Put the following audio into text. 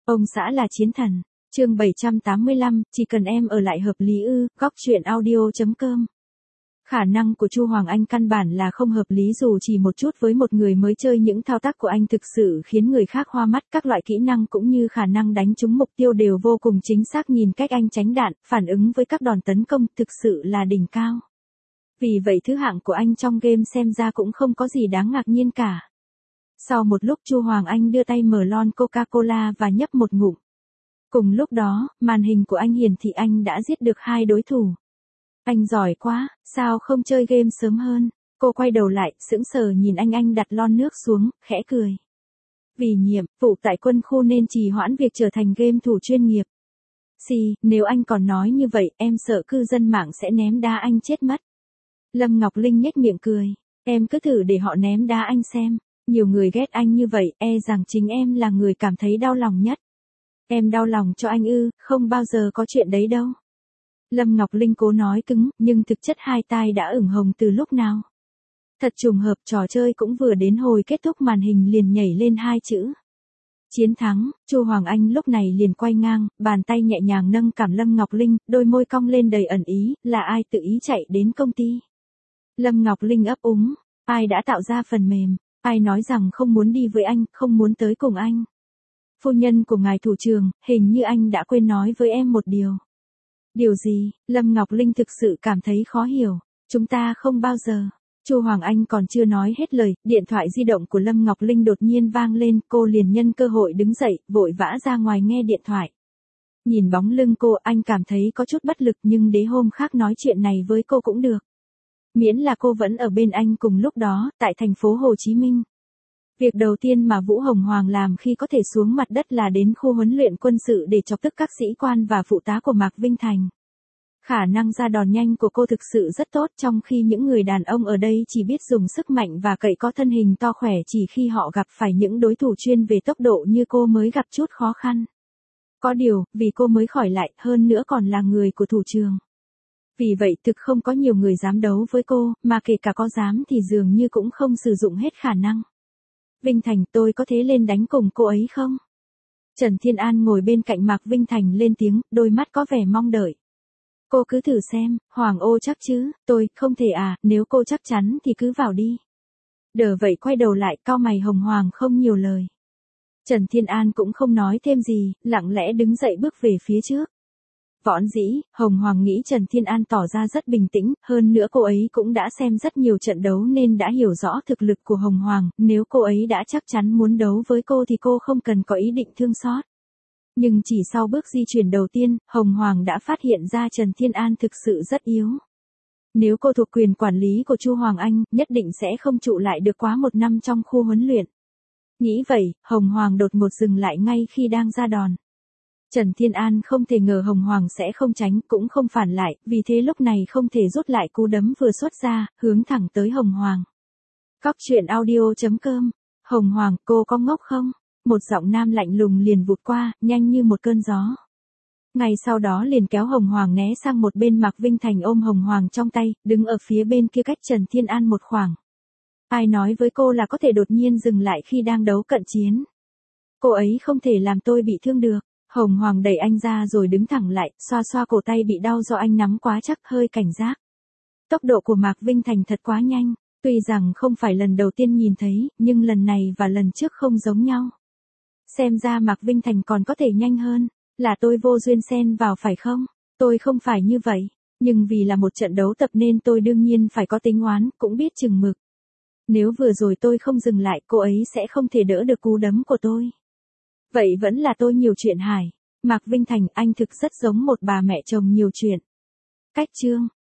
Ông xã là chiến thần. Chương 785, chỉ cần em ở lại hợp lý ư? Góc truyện audio.com. Khả năng của Chu Hoàng Anh căn bản là không hợp lý dù chỉ một chút với một người mới chơi, những thao tác của anh thực sự khiến người khác hoa mắt, các loại kỹ năng cũng như khả năng đánh trúng mục tiêu đều vô cùng chính xác, nhìn cách anh tránh đạn, phản ứng với các đòn tấn công thực sự là đỉnh cao. Vì vậy thứ hạng của anh trong game xem ra cũng không có gì đáng ngạc nhiên cả. Sau một lúc Chu Hoàng Anh đưa tay mở lon Coca-Cola và nhấp một ngụm. Cùng lúc đó, màn hình của anh hiển thị anh đã giết được 2 đối thủ. Anh giỏi quá, sao không chơi game sớm hơn? Cô quay đầu lại, sững sờ nhìn anh đặt lon nước xuống, khẽ cười. Vì nhiệm vụ tại quân khu nên trì hoãn việc trở thành game thủ chuyên nghiệp. Nếu anh còn nói như vậy, em sợ cư dân mạng sẽ ném đá anh chết mất. Lâm Ngọc Linh nhếch miệng cười. Em cứ thử để họ ném đá anh xem. Nhiều người ghét anh như vậy, e rằng chính em là người cảm thấy đau lòng nhất. Em đau lòng cho anh ư? Không bao giờ có chuyện đấy đâu. Lâm Ngọc Linh cố nói cứng, nhưng thực chất hai tai đã ửng hồng từ lúc nào. Thật trùng hợp, trò chơi cũng vừa đến hồi kết thúc, màn hình liền nhảy lên 2 chữ. Chiến thắng. Chu Hoàng Anh lúc này liền quay ngang, bàn tay nhẹ nhàng nâng cằm Lâm Ngọc Linh, đôi môi cong lên đầy ẩn ý, là ai tự ý chạy đến công ty? Lâm Ngọc Linh ấp úng, ai đã tạo ra phần mềm? Ai nói rằng không muốn đi với anh, không muốn tới cùng anh? Phu nhân của ngài thủ trưởng, hình như anh đã quên nói với em một điều. Điều gì? Lâm Ngọc Linh thực sự cảm thấy khó hiểu. Chúng ta không bao giờ. Chu Hoàng Anh còn chưa nói hết lời, điện thoại di động của Lâm Ngọc Linh đột nhiên vang lên, cô liền nhân cơ hội đứng dậy, vội vã ra ngoài nghe điện thoại. Nhìn bóng lưng cô, anh cảm thấy có chút bất lực, nhưng để hôm khác nói chuyện này với cô cũng được. Miễn là cô vẫn ở bên anh cùng lúc đó, tại thành phố Hồ Chí Minh. Việc đầu tiên mà Vũ Hồng Hoàng làm khi có thể xuống mặt đất là đến khu huấn luyện quân sự để chọc tức các sĩ quan và phụ tá của Mạc Vinh Thành. Khả năng ra đòn nhanh của cô thực sự rất tốt, trong khi những người đàn ông ở đây chỉ biết dùng sức mạnh và cậy có thân hình to khỏe, chỉ khi họ gặp phải những đối thủ chuyên về tốc độ như cô mới gặp chút khó khăn. Có điều, vì cô mới khỏi lại, hơn nữa còn là người của thủ trưởng. Vì vậy thực không có nhiều người dám đấu với cô, mà kể cả có dám thì dường như cũng không sử dụng hết khả năng. Vinh Thành, tôi có thể lên đánh cùng cô ấy không? Trần Thiên An ngồi bên cạnh Mạc Vinh Thành lên tiếng, đôi mắt có vẻ mong đợi. Cô cứ thử xem, Hoàng ô chắc chứ? Tôi, không thể à, nếu cô chắc chắn thì cứ vào đi. Đờ vậy quay đầu lại, cau mày. Hồng Hoàng không nhiều lời. Trần Thiên An cũng không nói thêm gì, lặng lẽ đứng dậy bước về phía trước. Võn dĩ, Hồng Hoàng nghĩ Trần Thiên An tỏ ra rất bình tĩnh, hơn nữa cô ấy cũng đã xem rất nhiều trận đấu nên đã hiểu rõ thực lực của Hồng Hoàng, nếu cô ấy đã chắc chắn muốn đấu với cô thì cô không cần có ý định thương xót. Nhưng chỉ sau bước di chuyển đầu tiên, Hồng Hoàng đã phát hiện ra Trần Thiên An thực sự rất yếu. Nếu cô thuộc quyền quản lý của Chu Hoàng Anh, nhất định sẽ không trụ lại được quá 1 năm trong khu huấn luyện. Nghĩ vậy, Hồng Hoàng đột ngột dừng lại ngay khi đang ra đòn. Trần Thiên An không thể ngờ Hồng Hoàng sẽ không tránh, cũng không phản lại, vì thế lúc này không thể rút lại cú đấm vừa xuất ra, hướng thẳng tới Hồng Hoàng. Góc truyện audio.com. Hồng Hoàng, cô có ngốc không? Một giọng nam lạnh lùng liền vụt qua, nhanh như một cơn gió. Ngay sau đó liền kéo Hồng Hoàng né sang một bên. Mạc Vinh Thành ôm Hồng Hoàng trong tay, đứng ở phía bên kia cách Trần Thiên An một khoảng. Ai nói với cô là có thể đột nhiên dừng lại khi đang đấu cận chiến? Cô ấy không thể làm tôi bị thương được. Hồng Hoàng đẩy anh ra rồi đứng thẳng lại, xoa xoa cổ tay bị đau do anh nắm quá chắc, hơi cảnh giác. Tốc độ của Mạc Vinh Thành thật quá nhanh, tuy rằng không phải lần đầu tiên nhìn thấy, nhưng lần này và lần trước không giống nhau. Xem ra Mạc Vinh Thành còn có thể nhanh hơn, là tôi vô duyên xen vào phải không? Tôi không phải như vậy, nhưng vì là một trận đấu tập nên tôi đương nhiên phải có tính oán, cũng biết chừng mực. Nếu vừa rồi tôi không dừng lại, cô ấy sẽ không thể đỡ được cú đấm của tôi. Vậy vẫn là tôi nhiều chuyện hài. Mạc Vinh Thành, anh thực rất giống một bà mẹ chồng nhiều chuyện. Cách chương.